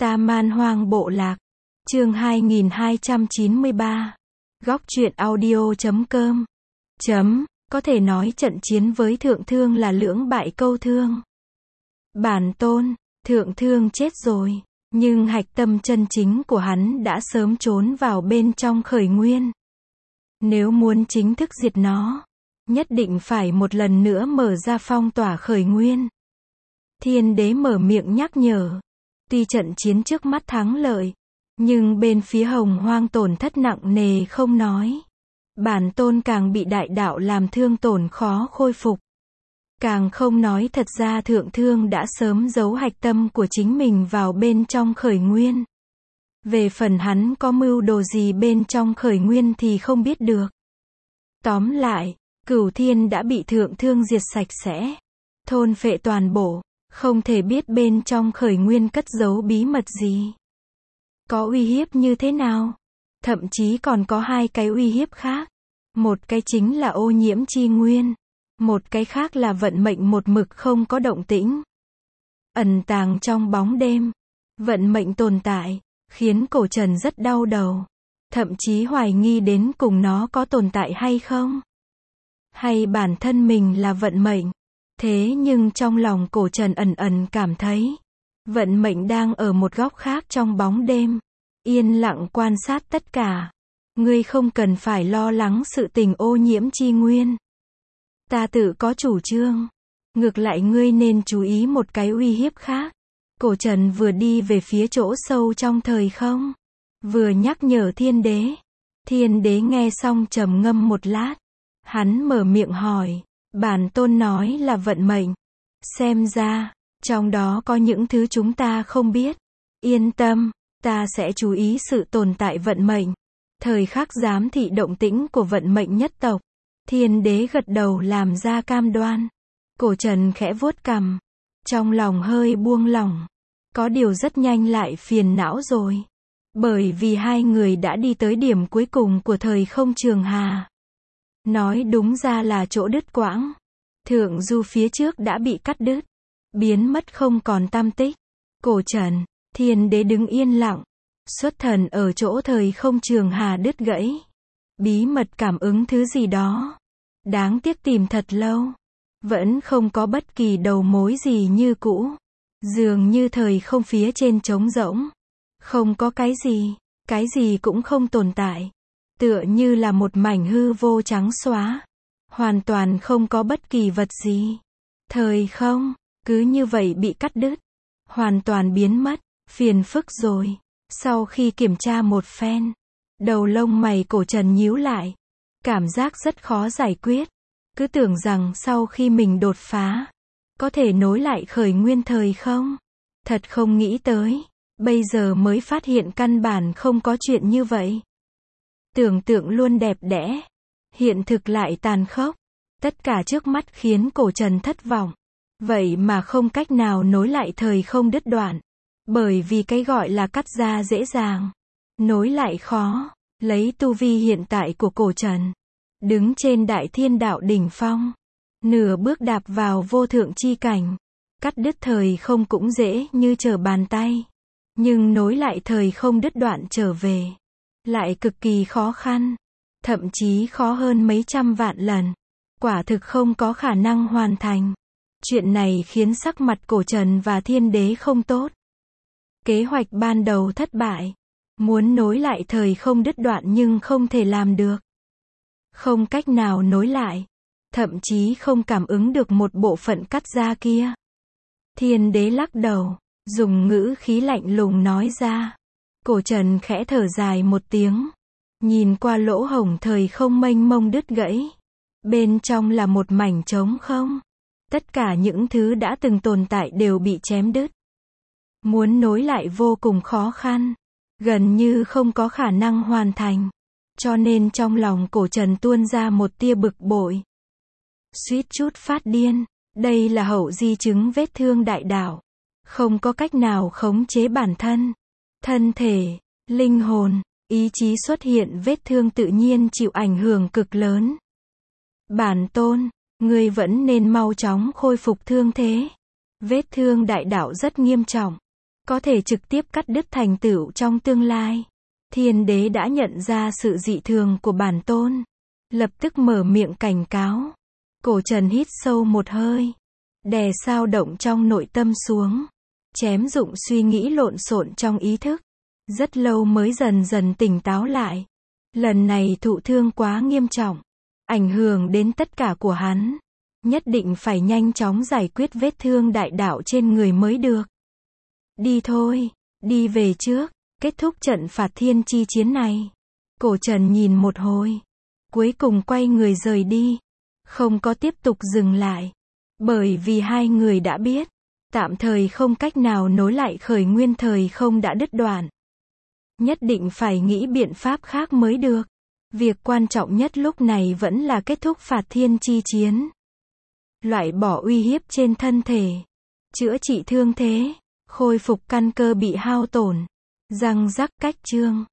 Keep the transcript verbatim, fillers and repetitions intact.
Ta Man Hoang Bộ Lạc. Chương hai nghìn hai trăm chín mươi ba. Góc truyện audio chấm com. Chấm, có thể nói trận chiến với Thượng Thương là lưỡng bại câu thương. Bản tôn, Thượng Thương chết rồi, nhưng hạch tâm chân chính của hắn đã sớm trốn vào bên trong khởi nguyên. Nếu muốn chính thức diệt nó, nhất định phải một lần nữa mở ra phong tỏa khởi nguyên. Thiên đế mở miệng nhắc nhở. Tuy trận chiến trước mắt thắng lợi, nhưng bên phía Hồng Hoang tổn thất nặng nề không nói. Bản tôn càng bị đại đạo làm thương tổn khó khôi phục. Càng không nói thật ra Thượng Thương đã sớm giấu hạch tâm của chính mình vào bên trong khởi nguyên. Về phần hắn có mưu đồ gì bên trong khởi nguyên thì không biết được. Tóm lại, Cửu Thiên đã bị Thượng Thương diệt sạch sẽ, thôn phệ toàn bộ, không thể biết bên trong khởi nguyên cất giấu bí mật gì. Có uy hiếp như thế nào? Thậm chí còn có hai cái uy hiếp khác. Một cái chính là ô nhiễm chi nguyên. Một cái khác là vận mệnh một mực không có động tĩnh. Ẩn tàng trong bóng đêm. Vận mệnh tồn tại, khiến cổ Trần rất đau đầu. Thậm chí hoài nghi đến cùng nó có tồn tại hay không? Hay bản thân mình là vận mệnh? Thế nhưng trong lòng cổ Trần ẩn ẩn cảm thấy, vận mệnh đang ở một góc khác trong bóng đêm, yên lặng quan sát tất cả. Ngươi không cần phải lo lắng sự tình ô nhiễm chi nguyên. Ta tự có chủ trương. Ngược lại ngươi nên chú ý một cái uy hiếp khác. Cổ Trần vừa đi về phía chỗ sâu trong thời không, vừa nhắc nhở thiên đế. Thiên đế nghe xong trầm ngâm một lát. Hắn mở miệng hỏi. Bản tôn nói là vận mệnh. Xem ra, trong đó có những thứ chúng ta không biết. Yên tâm, ta sẽ chú ý sự tồn tại vận mệnh. Thời khắc giám thị động tĩnh của vận mệnh nhất tộc. Thiên đế gật đầu làm ra cam đoan. Cổ Trần khẽ vuốt cằm. Trong lòng hơi buông lỏng. Có điều rất nhanh lại phiền não rồi. Bởi vì hai người đã đi tới điểm cuối cùng của thời không trường hà. Nói đúng ra là chỗ đứt quãng. Thượng du phía trước đã bị cắt đứt, biến mất không còn tăm tích. Cổ Trần, thiên đế đứng yên lặng. Xuất thần ở chỗ thời không trường hà đứt gãy. Bí mật cảm ứng thứ gì đó. Đáng tiếc tìm thật lâu. Vẫn không có bất kỳ đầu mối gì như cũ. Dường như thời không phía trên trống rỗng. Không có cái gì, cái gì cũng không tồn tại. Tựa như là một mảnh hư vô trắng xóa. Hoàn toàn không có bất kỳ vật gì. Thời không, cứ như vậy bị cắt đứt. Hoàn toàn biến mất, phiền phức rồi. Sau khi kiểm tra một phen, đầu lông mày cổ Trần nhíu lại. Cảm giác rất khó giải quyết. Cứ tưởng rằng sau khi mình đột phá, có thể nối lại khởi nguyên thời không. Thật không nghĩ tới. Bây giờ mới phát hiện căn bản không có chuyện như vậy. Tưởng tượng luôn đẹp đẽ. Hiện thực lại tàn khốc. Tất cả trước mắt khiến cổ Trần thất vọng. Vậy mà không cách nào nối lại thời không đứt đoạn. Bởi vì cái gọi là cắt ra dễ dàng, nối lại khó. Lấy tu vi hiện tại của cổ Trần, đứng trên đại thiên đạo đỉnh phong, nửa bước đạp vào vô thượng chi cảnh. Cắt đứt thời không cũng dễ như trở bàn tay. Nhưng nối lại thời không đứt đoạn trở về, lại cực kỳ khó khăn. Thậm chí khó hơn mấy trăm vạn lần. Quả thực không có khả năng hoàn thành. Chuyện này khiến sắc mặt cổ Trần và thiên đế không tốt. Kế hoạch ban đầu thất bại. Muốn nối lại thời không đứt đoạn nhưng không thể làm được. Không cách nào nối lại. Thậm chí không cảm ứng được một bộ phận cắt ra kia. Thiên đế lắc đầu, dùng ngữ khí lạnh lùng nói ra. Cổ Trần khẽ thở dài một tiếng. Nhìn qua lỗ hổng thời không mênh mông đứt gãy. Bên trong là một mảnh trống không. Tất cả những thứ đã từng tồn tại đều bị chém đứt. Muốn nối lại vô cùng khó khăn. Gần như không có khả năng hoàn thành. Cho nên trong lòng cổ Trần tuôn ra một tia bực bội. Suýt chút phát điên. Đây là hậu di chứng vết thương đại đạo. Không có cách nào khống chế bản thân. Thân thể, linh hồn, ý chí xuất hiện vết thương tự nhiên chịu ảnh hưởng cực lớn. Bản tôn, ngươi vẫn nên mau chóng khôi phục thương thế. Vết thương đại đạo rất nghiêm trọng. có thể trực tiếp cắt đứt thành tựu trong tương lai. Thiên đế đã nhận ra sự dị thường của bản tôn, lập tức mở miệng cảnh cáo. Cổ Trần hít sâu một hơi, đè sao động trong nội tâm xuống, chém dụng suy nghĩ lộn xộn trong ý thức, rất lâu mới dần dần tỉnh táo lại. Lần này thụ thương quá nghiêm trọng, ảnh hưởng đến tất cả của hắn, nhất định phải nhanh chóng giải quyết vết thương đại đạo trên người mới được. Đi thôi, đi về trước, kết thúc trận phạt thiên chi chiến này. Cổ Trần nhìn một hồi, cuối cùng quay người rời đi, không có tiếp tục dừng lại, bởi vì hai người đã biết, tạm thời không cách nào nối lại khởi nguyên thời không đã đứt đoạn. Nhất định phải nghĩ biện pháp khác mới được. Việc quan trọng nhất lúc này vẫn là kết thúc phạt thiên chi chiến, loại bỏ uy hiếp trên thân thể, chữa trị thương thế, khôi phục căn cơ bị hao tổn. Răng rắc cách chương.